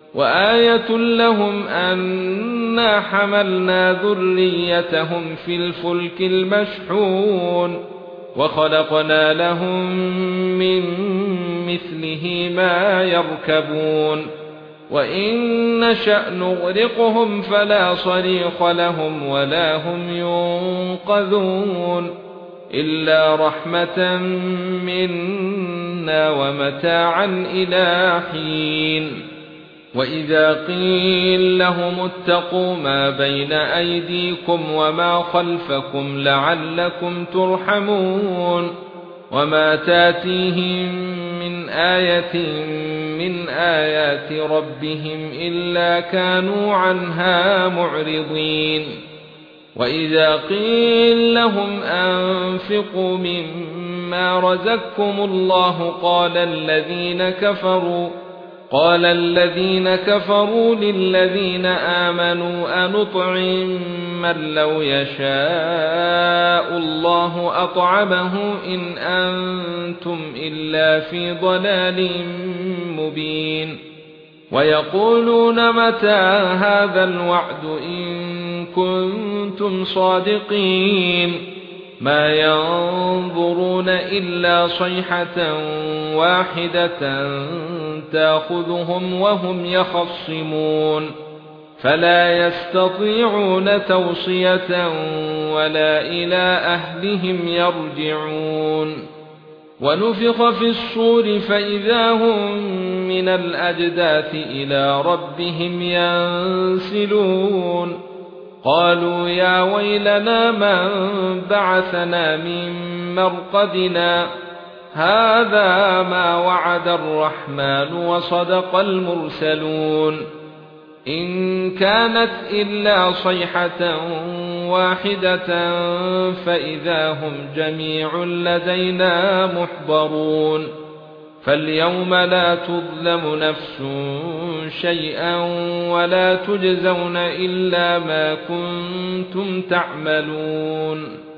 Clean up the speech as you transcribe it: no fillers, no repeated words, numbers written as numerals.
وآية لهم أنا حملنا ذريتهم في الفلك المشحون وخلقنا لهم من مثله ما يركبون وإن نشأ نغرقهم فلا صريخ لهم ولا هم ينقذون إلا رحمة منا ومتاعا إلى حين وإذا قيل لهم اتقوا ما بين أيديكم وما خلفكم لعلكم ترحمون وما تاتيهم من آية من آيات ربهم إلا كانوا عنها معرضين وإذا قيل لهم أنفقوا مما رزقكم الله قال الذين كفروا للذين آمنوا أنطعم من لو يشاء الله أطعمه إن أنتم إلا في ضلال مبين ويقولون متى هذا الوعد إن كنتم صادقين ما ينظرون إلا صيحة واحدة تأخذهم وهم يخصمون فلا يستطيعون توصية ولا إلى أهلهم يرجعون ونفخ في الصور فإذا هم من الأجداث إلى ربهم ينسلون قالوا يا ويلنا من بعثنا من مرقدنا هذا ما وعد الرحمن وصدق المرسلون إن كانت إلا صيحة واحدة فإذا هم جميع لدينا محضرون فاليوم لا تظلم نفس شيئا ولا تجزون إلا ما كنتم تعملون